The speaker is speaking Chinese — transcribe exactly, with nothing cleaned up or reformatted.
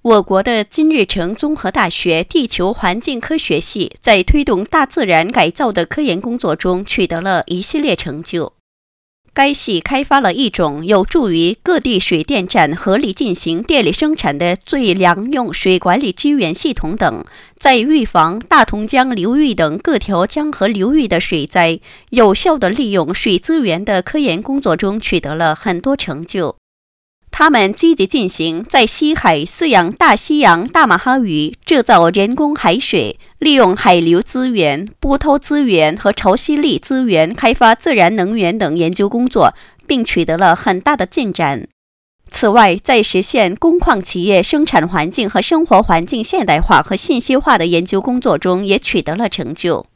我国的金日成综合大学地球环境科学系在推动大自然改造的科研工作中取得了一系列成就。该系开发了一种有助于各地水电站合理进行电力生产的最良用水管理支援系统等，在预防大同江流域等各条江河流域的水灾、有效地利用水资源的科研工作中取得了很多成就。他们积极进行在西海饲养大西洋大马哈鱼、制造人工海水、利用海流资源、波涛资源和潮汐力资源开发自然能源等研究工作，并取得了很大的进展。此外，在实现工矿企业生产环境和生活环境现代化和信息化的研究工作中也取得了成就。